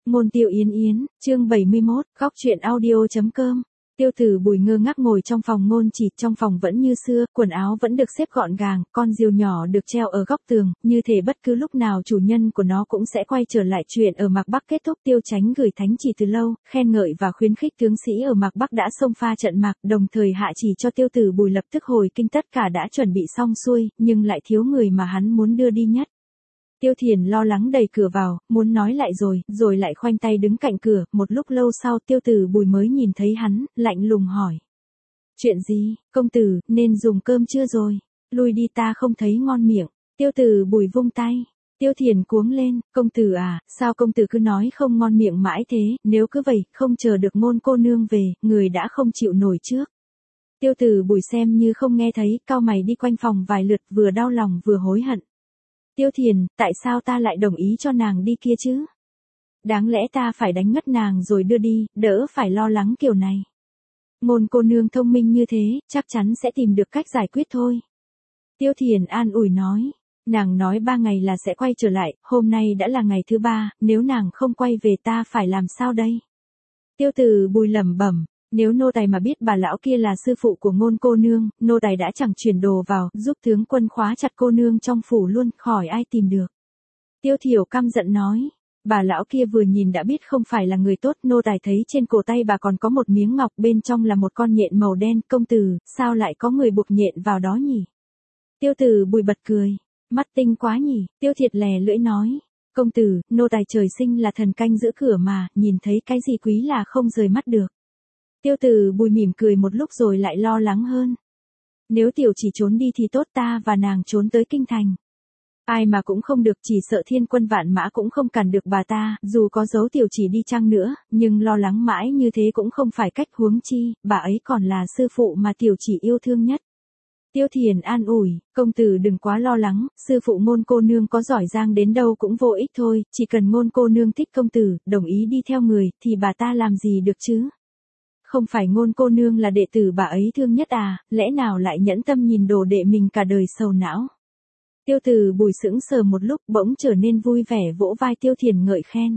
Ngôn Tiêu Yến Yến, chương 71, góc truyện audio.com. Tiêu Tử Bùi ngơ ngác ngồi trong phòng Ngôn Chỉ, trong phòng vẫn như xưa, quần áo vẫn được xếp gọn gàng, con diều nhỏ được treo ở góc tường, như thể bất cứ lúc nào chủ nhân của nó cũng sẽ quay trở lại. Chuyện ở Mạc Bắc kết thúc, Tiêu Chánh gửi thánh chỉ từ lâu, khen ngợi và khuyến khích tướng sĩ ở Mạc Bắc đã xông pha trận Mạc, đồng thời hạ chỉ cho Tiêu Tử Bùi lập tức hồi kinh. Tất cả đã chuẩn bị xong xuôi, nhưng lại thiếu người mà hắn muốn đưa đi nhất. Tiêu Thiền lo lắng đẩy cửa vào, muốn nói lại rồi lại khoanh tay đứng cạnh cửa. Một lúc lâu sau Tiêu Tử Bùi mới nhìn thấy hắn, lạnh lùng hỏi. Chuyện gì, công tử, nên dùng cơm chưa rồi? Lui đi, ta không thấy ngon miệng. Tiêu Tử Bùi vung tay. Tiêu Thiền cuống lên, công tử à, sao công tử cứ nói không ngon miệng mãi thế, nếu cứ vậy, không chờ được Ngôn cô nương về, người đã không chịu nổi trước. Tiêu Tử Bùi xem như không nghe thấy, cau mày đi quanh phòng vài lượt, vừa đau lòng vừa hối hận. Tiêu Thiền, tại sao ta lại đồng ý cho nàng đi kia chứ? Đáng lẽ ta phải đánh ngất nàng rồi đưa đi, đỡ phải lo lắng kiểu này. Ngôn cô nương thông minh như thế, chắc chắn sẽ tìm được cách giải quyết thôi. Tiêu Thiền an ủi nói. Nàng nói 3 ngày là sẽ quay trở lại, hôm nay đã là ngày thứ 3, nếu nàng không quay về ta phải làm sao đây? Tiêu Tử Bùi lẩm bẩm. Nếu nô tài mà biết bà lão kia là sư phụ của Ngôn cô nương, nô tài đã chẳng chuyển đồ vào, giúp tướng quân khóa chặt cô nương trong phủ luôn, khỏi ai tìm được. Tiêu Thiểu căm giận nói, bà lão kia vừa nhìn đã biết không phải là người tốt. Nô tài thấy trên cổ tay bà còn có một miếng ngọc, bên trong là một con nhện màu đen. Công tử, sao lại có người buộc nhện vào đó nhỉ? Tiêu Tử Bùi bật cười, mắt tinh quá nhỉ? Tiêu Thiệt lè lưỡi nói, công tử, nô tài trời sinh là thần canh giữ cửa mà, nhìn thấy cái gì quý là không rời mắt được. Tiêu Tử Bùi mỉm cười một lúc rồi lại lo lắng hơn. Nếu tiểu chỉ trốn đi thì tốt, ta và nàng trốn tới kinh thành. Ai mà cũng không được, chỉ sợ thiên quân vạn mã cũng không cản được bà ta, dù có giấu tiểu chỉ đi chăng nữa, nhưng lo lắng mãi như thế cũng không phải cách, huống chi, bà ấy còn là sư phụ mà tiểu chỉ yêu thương nhất. Tiêu Thiền an ủi, công tử đừng quá lo lắng, sư phụ Ngôn cô nương có giỏi giang đến đâu cũng vô ích thôi, chỉ cần Ngôn cô nương thích công tử, đồng ý đi theo người, thì bà ta làm gì được chứ? Không phải Ngôn cô nương là đệ tử bà ấy thương nhất à, lẽ nào lại nhẫn tâm nhìn đồ đệ mình cả đời sầu não. Tiêu Tử Bùi sững sờ một lúc, bỗng trở nên vui vẻ, vỗ vai Tiêu Thiền ngợi khen.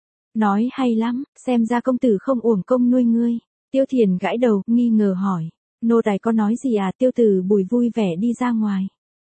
Nói hay lắm, xem ra công tử không uổng công nuôi ngươi. Tiêu Thiền gãi đầu, nghi ngờ hỏi. Nô tài có nói gì à? Tiêu Tử Bùi vui vẻ đi ra ngoài.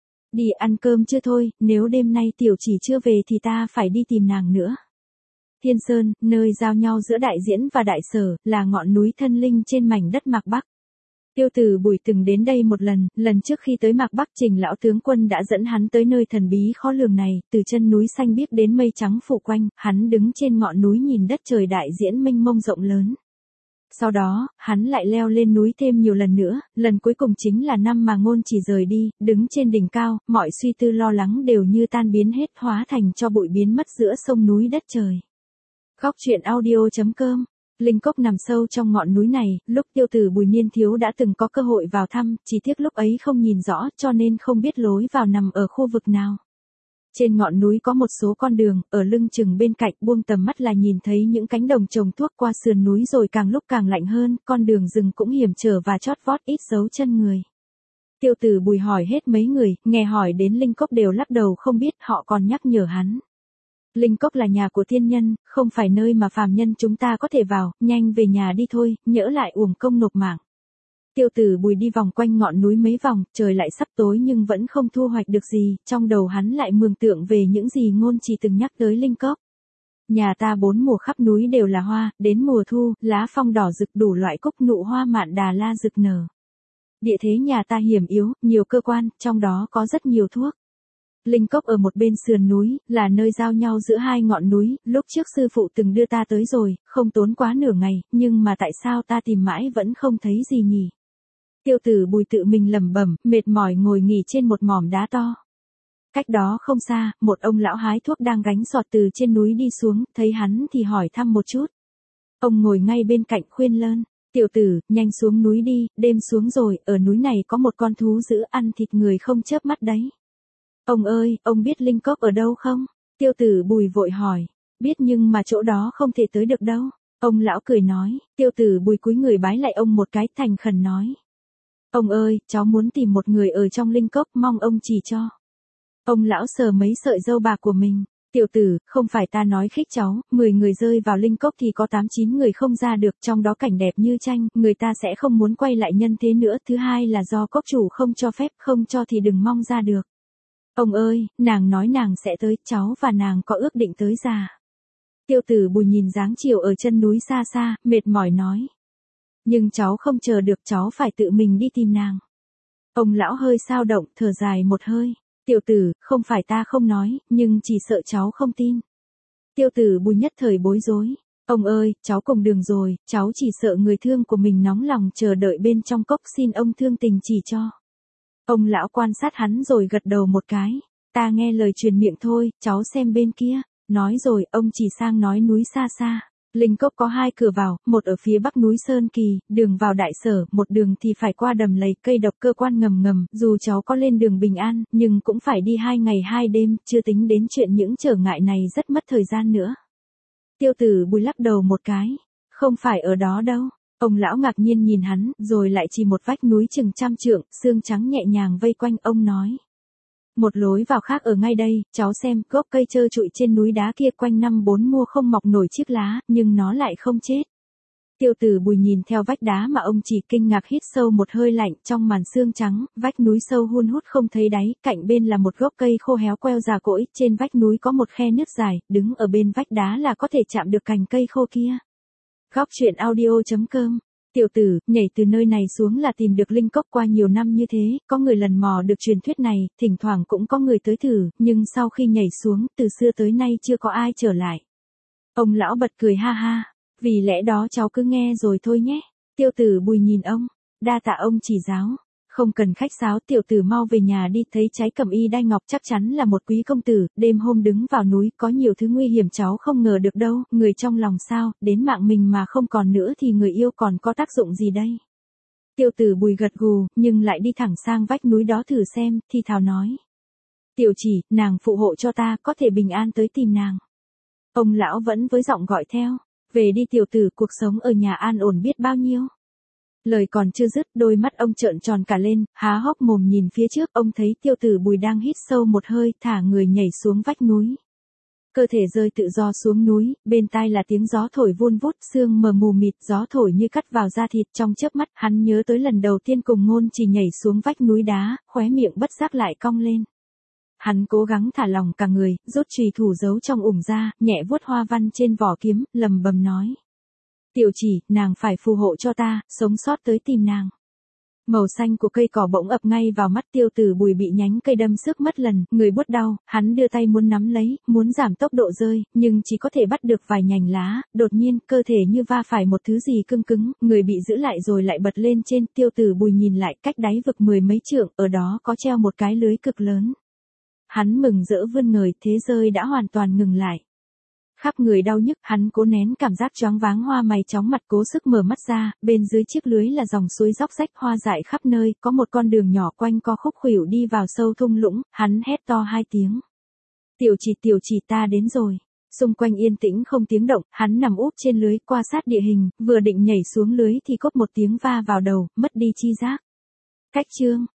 Đi ăn cơm chưa thôi, nếu đêm nay tiểu chỉ chưa về thì ta phải đi tìm nàng nữa. Thiên Sơn, nơi giao nhau giữa Đại Diễn và Đại Sở, là ngọn núi thân linh trên mảnh đất Mạc Bắc. Tiêu Tử Bùi từng đến đây một lần trước khi tới Mạc Bắc, Trình lão tướng quân đã dẫn hắn tới nơi thần bí khó lường này, từ chân núi xanh biếc đến mây trắng phủ quanh, hắn đứng trên ngọn núi nhìn đất trời Đại Diễn mênh mông rộng lớn. Sau đó, hắn lại leo lên núi thêm nhiều lần nữa, lần cuối cùng chính là năm mà Ngôn Chỉ rời đi, đứng trên đỉnh cao, mọi suy tư lo lắng đều như tan biến hết, hóa thành cho bụi biến mất giữa sông núi đất trời. Góc truyện audio.com. Linh cốc nằm sâu trong ngọn núi này, lúc Tiêu Tử Bùi niên thiếu đã từng có cơ hội vào thăm, chỉ tiếc lúc ấy không nhìn rõ cho nên không biết lối vào nằm ở khu vực nào. Trên ngọn núi có một số con đường, ở lưng chừng bên cạnh, buông tầm mắt là nhìn thấy những cánh đồng trồng thuốc. Qua sườn núi rồi càng lúc càng lạnh hơn, con đường rừng cũng hiểm trở và chót vót ít dấu chân người. Tiêu Tử Bùi hỏi hết mấy người, nghe hỏi đến linh cốc đều lắc đầu không biết, họ còn nhắc nhở hắn. Linh cốc là nhà của thiên nhân, không phải nơi mà phàm nhân chúng ta có thể vào, nhanh về nhà đi thôi, nhỡ lại uổng công nộp mạng. Tiêu Tử Bùi đi vòng quanh ngọn núi mấy vòng, trời lại sắp tối nhưng vẫn không thu hoạch được gì, trong đầu hắn lại mường tượng về những gì Ngôn Chỉ từng nhắc tới linh cốc. Nhà ta 4 mùa khắp núi đều là hoa, đến mùa thu, lá phong đỏ rực, đủ loại cúc nụ hoa mạn đà la rực nở. Địa thế nhà ta hiểm yếu, nhiều cơ quan, trong đó có rất nhiều thuốc. Linh cốc ở một bên sườn núi, là nơi giao nhau giữa hai ngọn núi, lúc trước sư phụ từng đưa ta tới rồi, không tốn quá nửa ngày, nhưng mà tại sao ta tìm mãi vẫn không thấy gì nhỉ? Tiêu Tử Bùi tự mình lẩm bẩm, mệt mỏi ngồi nghỉ trên một mỏm đá to. Cách đó không xa, một ông lão hái thuốc đang gánh sọt từ trên núi đi xuống, thấy hắn thì hỏi thăm một chút. Ông ngồi ngay bên cạnh khuyên lơn, tiểu tử, nhanh xuống núi đi, đêm xuống rồi, ở núi này có một con thú dữ ăn thịt người không chớp mắt đấy. Ông ơi, ông biết linh cốc ở đâu không? Tiêu Tử Bùi vội hỏi. Biết nhưng mà chỗ đó không thể tới được đâu. Ông lão cười nói. Tiêu Tử Bùi cúi người bái lại ông một cái, thành khẩn nói. Ông ơi, cháu muốn tìm một người ở trong linh cốc, mong ông chỉ cho. Ông lão sờ mấy sợi râu bạc của mình. Tiểu tử, không phải ta nói khích cháu, 10 người rơi vào linh cốc thì có 8-9 người không ra được, trong đó cảnh đẹp như tranh, người ta sẽ không muốn quay lại nhân thế nữa. Thứ hai là do cốc chủ không cho phép, không cho thì đừng mong ra được. Ông ơi, nàng nói nàng sẽ tới, cháu và nàng có ước định tới già. Tiêu tử Bùi nhìn dáng chiều ở chân núi xa xa, mệt mỏi nói. Nhưng cháu không chờ được, cháu phải tự mình đi tìm nàng. Ông lão hơi xao động, thở dài một hơi. Tiểu tử, không phải ta không nói, nhưng chỉ sợ cháu không tin. Tiêu tử Bùi nhất thời bối rối. Ông ơi, cháu cùng đường rồi, cháu chỉ sợ người thương của mình nóng lòng chờ đợi bên trong cốc, xin ông thương tình chỉ cho. Ông lão quan sát hắn rồi gật đầu một cái. Ta nghe lời truyền miệng thôi, cháu xem bên kia. Nói rồi, ông chỉ sang nói núi xa xa. Linh cốc có 2 cửa vào, một ở phía bắc núi Sơn Kỳ, đường vào đại sở, một đường thì phải qua đầm lầy cây độc cơ quan ngầm ngầm, dù cháu có lên đường bình an, nhưng cũng phải đi 2 ngày 2 đêm, chưa tính đến chuyện những trở ngại này rất mất thời gian nữa. Tiêu tử Bùi lắc đầu một cái, không phải ở đó đâu. Ông lão ngạc nhiên nhìn hắn, rồi lại chỉ một vách núi chừng 100 trượng, xương trắng nhẹ nhàng vây quanh, ông nói. Một lối vào khác ở ngay đây, cháu xem, gốc cây trơ trụi trên núi đá kia quanh năm 4 mùa không mọc nổi chiếc lá, nhưng nó lại không chết. Tiêu tử Bùi nhìn theo vách đá mà ông chỉ kinh ngạc, hít sâu một hơi lạnh, trong màn sương trắng, vách núi sâu hun hút không thấy đáy, cạnh bên là một gốc cây khô héo queo già cỗi, trên vách núi có một khe nứt dài, đứng ở bên vách đá là có thể chạm được cành cây khô kia. Góc truyện audio.com. Tiểu tử, nhảy từ nơi này xuống là tìm được linh cốc. Qua nhiều năm như thế, có người lần mò được truyền thuyết này, thỉnh thoảng cũng có người tới thử, nhưng sau khi nhảy xuống, từ xưa tới nay chưa có ai trở lại. Ông lão bật cười ha ha, vì lẽ đó cháu cứ nghe rồi thôi nhé. Tiêu tử Bùi nhìn ông, đa tạ ông chỉ giáo. Không cần khách sáo, tiểu tử mau về nhà đi, thấy trái cẩm y đai ngọc chắc chắn là một quý công tử, đêm hôm đứng vào núi có nhiều thứ nguy hiểm cháu không ngờ được đâu, người trong lòng sao, đến mạng mình mà không còn nữa thì người yêu còn có tác dụng gì đây. Tiêu tử Bùi gật gù, nhưng lại đi thẳng sang vách núi đó thử xem, thì thào nói. Tiểu chỉ, nàng phụ hộ cho ta, có thể bình an tới tìm nàng. Ông lão vẫn với giọng gọi theo, về đi tiểu tử, cuộc sống ở nhà an ổn biết bao nhiêu. Lời còn chưa dứt, đôi mắt ông trợn tròn cả lên, há hốc mồm nhìn phía trước, ông thấy Tiêu tử Bùi đang hít sâu một hơi, thả người nhảy xuống vách núi. Cơ thể rơi tự do xuống núi, bên tai là tiếng gió thổi vun vút, sương mờ mù mịt, gió thổi như cắt vào da thịt. Trong chớp mắt, hắn nhớ tới lần đầu tiên cùng Ngôn Chỉ nhảy xuống vách núi đá, khóe miệng bất giác lại cong lên. Hắn cố gắng thả lỏng cả người, rút chùy thủ giấu trong ủng ra, nhẹ vuốt hoa văn trên vỏ kiếm, lầm bầm nói. Tiểu chỉ, nàng phải phù hộ cho ta, sống sót tới tìm nàng. Màu xanh của cây cỏ bỗng ập ngay vào mắt. Tiêu tử Bùi bị nhánh cây đâm xước mất lần, người buốt đau, hắn đưa tay muốn nắm lấy, muốn giảm tốc độ rơi, nhưng chỉ có thể bắt được vài nhành lá, đột nhiên, cơ thể như va phải một thứ gì cứng cứng, người bị giữ lại rồi lại bật lên trên. Tiêu tử Bùi nhìn lại, cách đáy vực 10 mấy trượng, ở đó có treo một cái lưới cực lớn. Hắn mừng rỡ vươn người, thế rơi đã hoàn toàn ngừng lại. Khắp người đau nhức, hắn cố nén cảm giác choáng váng, hoa mày chóng mặt, cố sức mở mắt ra, bên dưới chiếc lưới là dòng suối róc rách hoa dại khắp nơi, có một con đường nhỏ quanh co khúc khuỷu đi vào sâu thung lũng, hắn hét to 2 tiếng. Tiểu chỉ ta đến rồi. Xung quanh yên tĩnh không tiếng động, hắn nằm úp trên lưới, qua sát địa hình, vừa định nhảy xuống lưới thì cốp một tiếng va vào đầu, mất đi chi giác. Cách chương.